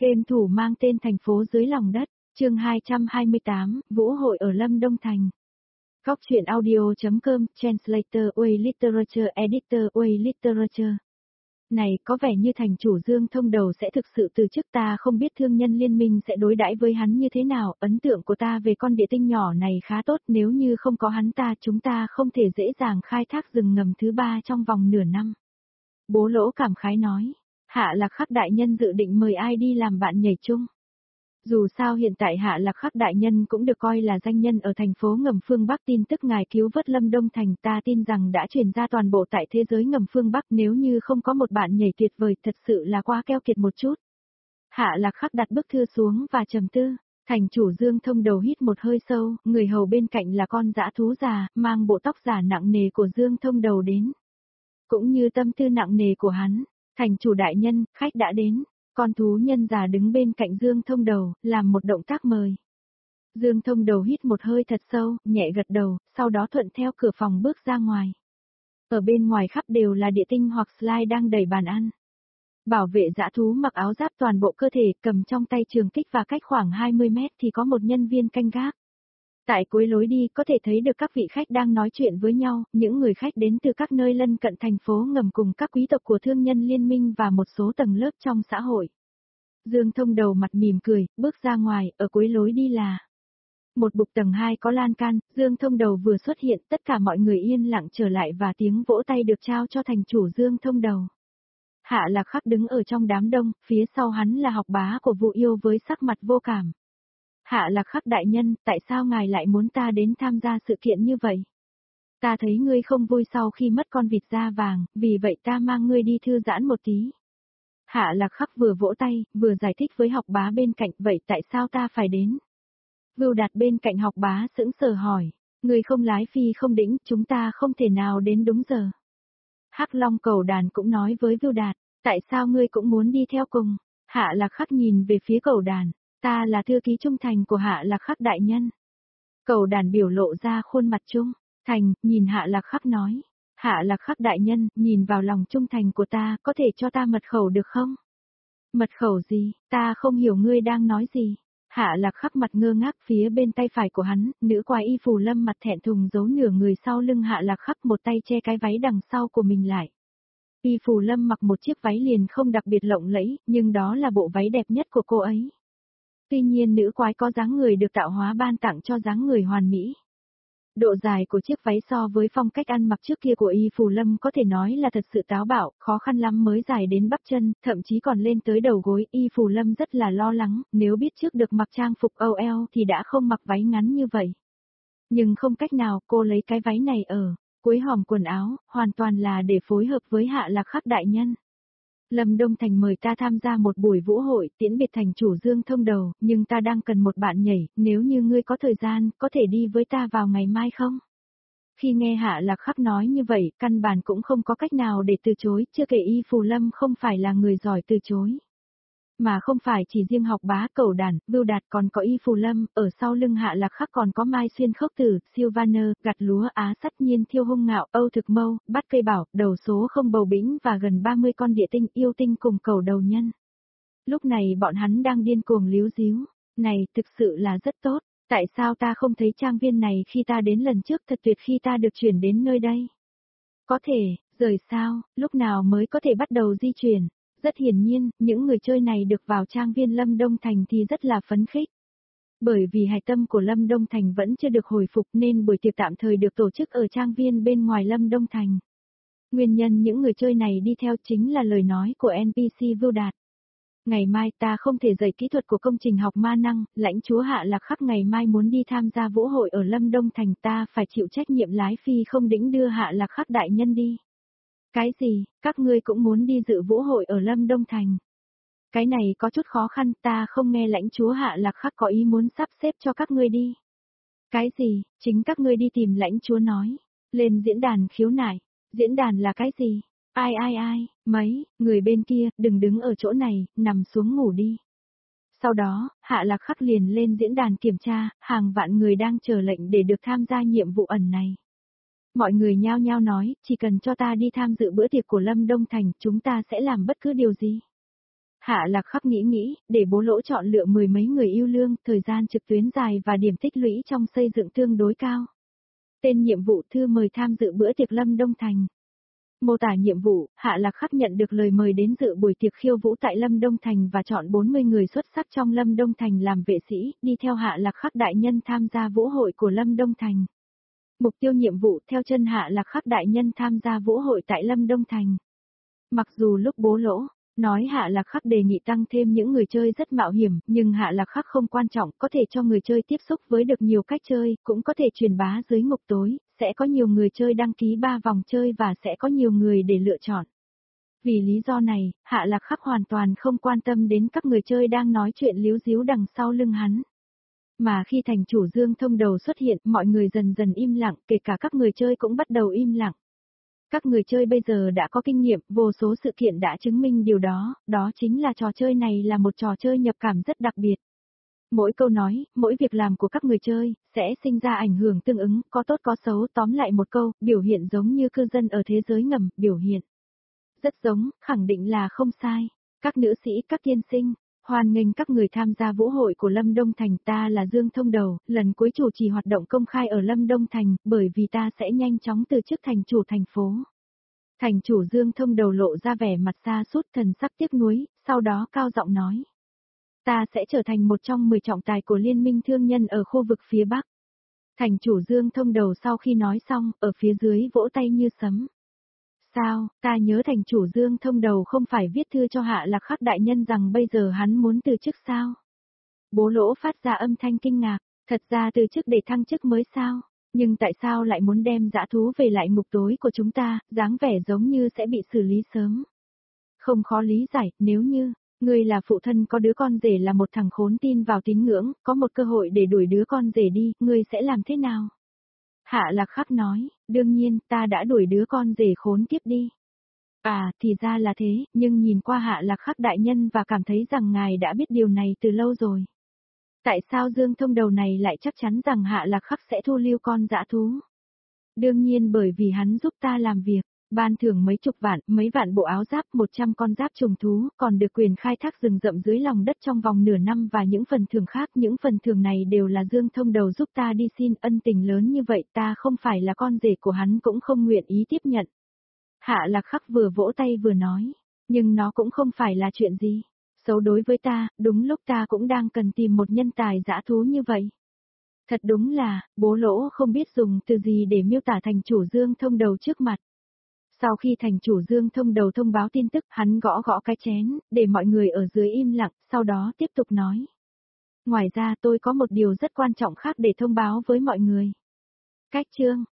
Game thủ mang tên thành phố dưới lòng đất, chương 228, Vũ hội ở Lâm Đông Thành. Góc truyện audio.com, Translator Way Literature Editor Way Literature. Này, có vẻ như thành chủ Dương Thông Đầu sẽ thực sự từ chức, ta không biết thương nhân liên minh sẽ đối đãi với hắn như thế nào, ấn tượng của ta về con địa tinh nhỏ này khá tốt, nếu như không có hắn chúng ta không thể dễ dàng khai thác rừng ngầm thứ 3 trong vòng nửa năm. Bố Lỗ cảm khái nói, Hạ Lạc Khắc đại nhân dự định mời ai đi làm bạn nhảy chung. Dù sao hiện tại Hạ Lạc Khắc đại nhân cũng được coi là danh nhân ở thành phố ngầm phương Bắc, tin tức ngài cứu vớt Lâm Đông Thành ta tin rằng đã truyền ra toàn bộ tại thế giới ngầm phương Bắc, nếu như không có một bạn nhảy tuyệt vời thật sự là quá keo kiệt một chút. Hạ Lạc Khắc đặt bức thư xuống và trầm tư, thành chủ Dương Thông Đầu hít một hơi sâu, người hầu bên cạnh là con dã thú già, mang bộ tóc giả nặng nề của Dương Thông Đầu đến. Cũng như tâm tư nặng nề của hắn, thành chủ đại nhân, khách đã đến. Con thú nhân già đứng bên cạnh Dương Thông Đầu, làm một động tác mời. Dương Thông Đầu hít một hơi thật sâu, nhẹ gật đầu, sau đó thuận theo cửa phòng bước ra ngoài. Ở bên ngoài khắp đều là địa tinh hoặc slime đang đẩy bàn ăn. Bảo vệ dã thú mặc áo giáp toàn bộ cơ thể, cầm trong tay trường kích và cách khoảng 20 mét thì có một nhân viên canh gác. Tại cuối lối đi có thể thấy được các vị khách đang nói chuyện với nhau, những người khách đến từ các nơi lân cận thành phố ngầm cùng các quý tộc của thương nhân liên minh và một số tầng lớp trong xã hội. Dương Thông Đầu mặt mỉm cười, bước ra ngoài, ở cuối lối đi là một bục tầng 2 có lan can, Dương Thông Đầu vừa xuất hiện, tất cả mọi người yên lặng trở lại và tiếng vỗ tay được trao cho thành chủ Dương Thông Đầu. Hạ Lạc Khắc đứng ở trong đám đông, phía sau hắn là học bá của Vụ Yêu với sắc mặt vô cảm. Hạ Lạc Khắc đại nhân, tại sao ngài lại muốn ta đến tham gia sự kiện như vậy? Ta thấy ngươi không vui sau khi mất con vịt da vàng, vì vậy ta mang ngươi đi thư giãn một tí. Hạ Lạc Khắc vừa vỗ tay, vừa giải thích với học bá bên cạnh, vậy tại sao ta phải đến? Vưu Đạt bên cạnh học bá sững sờ hỏi, ngươi không lái phi không đĩnh, chúng ta không thể nào đến đúng giờ. Hắc Long Cầu Đàn cũng nói với Vưu Đạt, tại sao ngươi cũng muốn đi theo cùng? Hạ Lạc Khắc nhìn về phía Cầu Đàn. Ta là thư ký trung thành của Hạ Lạc Khắc đại nhân. Cầu Đàn biểu lộ ra khuôn mặt trung thành, nhìn Hạ Lạc Khắc nói. Hạ Lạc Khắc đại nhân, nhìn vào lòng trung thành của ta, có thể cho ta mật khẩu được không? Mật khẩu gì, ta không hiểu ngươi đang nói gì. Hạ Lạc Khắc mặt ngơ ngác, phía bên tay phải của hắn, nữ quái Y Phù Lâm mặt thẹn thùng giấu nửa người sau lưng Hạ Lạc Khắc, một tay che cái váy đằng sau của mình lại. Y Phù Lâm mặc một chiếc váy liền không đặc biệt lộng lẫy, nhưng đó là bộ váy đẹp nhất của cô ấy. Tuy nhiên nữ quái có dáng người được tạo hóa ban tặng cho dáng người hoàn mỹ. Độ dài của chiếc váy so với phong cách ăn mặc trước kia của Y Phù Lâm có thể nói là thật sự táo bạo, khó khăn lắm mới dài đến bắp chân, thậm chí còn lên tới đầu gối. Y Phù Lâm rất là lo lắng, nếu biết trước được mặc trang phục OL thì đã không mặc váy ngắn như vậy. Nhưng không cách nào, cô lấy cái váy này ở cuối hòm quần áo, hoàn toàn là để phối hợp với Hạ Lạc Khắc đại nhân. Lâm Đông Thành mời ta tham gia một buổi vũ hội, tiễn biệt thành chủ Dương Thông Đầu, nhưng ta đang cần một bạn nhảy, nếu như ngươi có thời gian, có thể đi với ta vào ngày mai không? Khi nghe Hạ Lạc Khắc nói như vậy, căn bản cũng không có cách nào để từ chối, chưa kể Y Phù Lâm không phải là người giỏi từ chối. Mà không phải chỉ riêng học bá, Cầu Đàn, Vưu Đạt, còn có Y Phù Lâm, ở sau lưng Hạ Lạc Khắc còn có Mai Xuyên Khốc Tử, Sylvaner, Gặt Lúa, Á Sắt Nhiên, Thiêu Hung Ngạo, Âu Thực Mâu, Bắt Cây Bảo, Đầu Số Không Bầu Bĩnh và gần 30 con địa tinh yêu tinh cùng cầu đầu nhân. Lúc này bọn hắn đang điên cuồng líu díu, này thực sự là rất tốt, tại sao ta không thấy trang viên này khi ta đến lần trước, thật tuyệt khi ta được chuyển đến nơi đây. Có thể, rời sao, lúc nào mới có thể bắt đầu di chuyển? Rất hiển nhiên, những người chơi này được vào trang viên Lâm Đông Thành thì rất là phấn khích. Bởi vì hải tâm của Lâm Đông Thành vẫn chưa được hồi phục nên buổi tiệc tạm thời được tổ chức ở trang viên bên ngoài Lâm Đông Thành. Nguyên nhân những người chơi này đi theo chính là lời nói của NPC Vưu Đạt. Ngày mai ta không thể dạy kỹ thuật của công trình học ma năng, lãnh chúa Hạ Lạc Khắc ngày mai muốn đi tham gia vũ hội ở Lâm Đông Thành, ta phải chịu trách nhiệm lái phi không đĩnh đưa Hạ Lạc Khắc đại nhân đi. Cái gì, các ngươi cũng muốn đi dự vũ hội ở Lâm Đông Thành? Cái này có chút khó khăn, ta không nghe lãnh chúa Hạ Lạc Khắc có ý muốn sắp xếp cho các ngươi đi. Cái gì, chính các ngươi đi tìm lãnh chúa nói. Lên diễn đàn khiếu nại. Diễn đàn là cái gì? Ai, mấy, người bên kia, đừng đứng ở chỗ này, nằm xuống ngủ đi. Sau đó, Hạ Lạc Khắc liền lên diễn đàn kiểm tra, hàng vạn người đang chờ lệnh để được tham gia nhiệm vụ ẩn này. Mọi người nhao nhao nói, chỉ cần cho ta đi tham dự bữa tiệc của Lâm Đông Thành, chúng ta sẽ làm bất cứ điều gì. Hạ Lạc Khắc nghĩ nghĩ, để bố Lỗ chọn lựa mười mấy người yêu lương, thời gian trực tuyến dài và điểm tích lũy trong xây dựng tương đối cao. Tên nhiệm vụ thư mời tham dự bữa tiệc Lâm Đông Thành. Mô tả nhiệm vụ, Hạ Lạc Khắc nhận được lời mời đến dự buổi tiệc khiêu vũ tại Lâm Đông Thành và chọn 40 người xuất sắc trong Lâm Đông Thành làm vệ sĩ, đi theo Hạ Lạc Khắc đại nhân tham gia vũ hội của Lâm Đông Thành. Mục tiêu nhiệm vụ theo chân Hạ Lạc Khắc đại nhân tham gia vũ hội tại Lâm Đông Thành. Mặc dù lúc bố Lỗ nói Hạ Lạc Khắc đề nghị tăng thêm những người chơi rất mạo hiểm, nhưng Hạ Lạc Khắc không quan trọng, có thể cho người chơi tiếp xúc với được nhiều cách chơi, cũng có thể truyền bá dưới ngục tối, sẽ có nhiều người chơi đăng ký 3 vòng chơi và sẽ có nhiều người để lựa chọn. Vì lý do này, Hạ Lạc Khắc hoàn toàn không quan tâm đến các người chơi đang nói chuyện líu díu đằng sau lưng hắn. Mà khi thành chủ Dương Thông Đầu xuất hiện, mọi người dần dần im lặng, kể cả các người chơi cũng bắt đầu im lặng. Các người chơi bây giờ đã có kinh nghiệm, vô số sự kiện đã chứng minh điều đó, đó chính là trò chơi này là một trò chơi nhập cảm rất đặc biệt. Mỗi câu nói, mỗi việc làm của các người chơi, sẽ sinh ra ảnh hưởng tương ứng, có tốt có xấu, tóm lại một câu, biểu hiện giống như cư dân ở thế giới ngầm, biểu hiện. Rất giống, khẳng định là không sai. Các nữ sĩ, các tiên sinh, hoan nghênh các người tham gia vũ hội của Lâm Đông Thành, ta là Dương Thông Đầu, lần cuối chủ trì hoạt động công khai ở Lâm Đông Thành, bởi vì ta sẽ nhanh chóng từ chức thành chủ thành phố. Thành chủ Dương Thông Đầu lộ ra vẻ mặt xa sút thần sắc tiếc nuối, sau đó cao giọng nói. Ta sẽ trở thành một trong 10 trọng tài của Liên minh thương nhân ở khu vực phía Bắc. Thành chủ Dương Thông Đầu sau khi nói xong, ở phía dưới vỗ tay như sấm. Sao, ta nhớ thành chủ Dương Thông Đầu không phải viết thư cho Hạ Lạc Khắc đại nhân rằng bây giờ hắn muốn từ chức sao? Bố Lỗ phát ra âm thanh kinh ngạc, thật ra từ chức để thăng chức mới sao? Nhưng tại sao lại muốn đem dã thú về lại ngục tối của chúng ta, dáng vẻ giống như sẽ bị xử lý sớm? Không khó lý giải, nếu như, ngươi là phụ thân có đứa con rể là một thằng khốn tin vào tín ngưỡng, có một cơ hội để đuổi đứa con rể đi, ngươi sẽ làm thế nào? Hạ Lạc Khắc nói, đương nhiên, ta đã đuổi đứa con rể khốn kiếp đi. À, thì ra là thế, nhưng nhìn qua Hạ Lạc Khắc đại nhân và cảm thấy rằng ngài đã biết điều này từ lâu rồi. Tại sao Dương Thông Đầu này lại chắc chắn rằng Hạ Lạc Khắc sẽ thu lưu con dã thú? Đương nhiên bởi vì hắn giúp ta làm việc, ban thưởng mấy chục vạn, mấy vạn bộ áo giáp, 100 con giáp trùng thú, còn được quyền khai thác rừng rậm dưới lòng đất trong vòng nửa năm và những phần thưởng khác. Những phần thưởng này đều là Dương Thông Đầu giúp ta đi xin, ân tình lớn như vậy ta không phải là con rể của hắn cũng không nguyện ý tiếp nhận. Hạ Lạc Khắc vừa vỗ tay vừa nói, nhưng nó cũng không phải là chuyện gì xấu đối với ta, đúng lúc ta cũng đang cần tìm một nhân tài dã thú như vậy. Thật đúng là, bố Lỗ không biết dùng từ gì để miêu tả thành chủ Dương Thông Đầu trước mặt. Sau khi thành chủ Dương Thông Đầu thông báo tin tức, hắn gõ gõ cái chén, để mọi người ở dưới im lặng, sau đó tiếp tục nói. Ngoài ra tôi có một điều rất quan trọng khác để thông báo với mọi người. Cách chương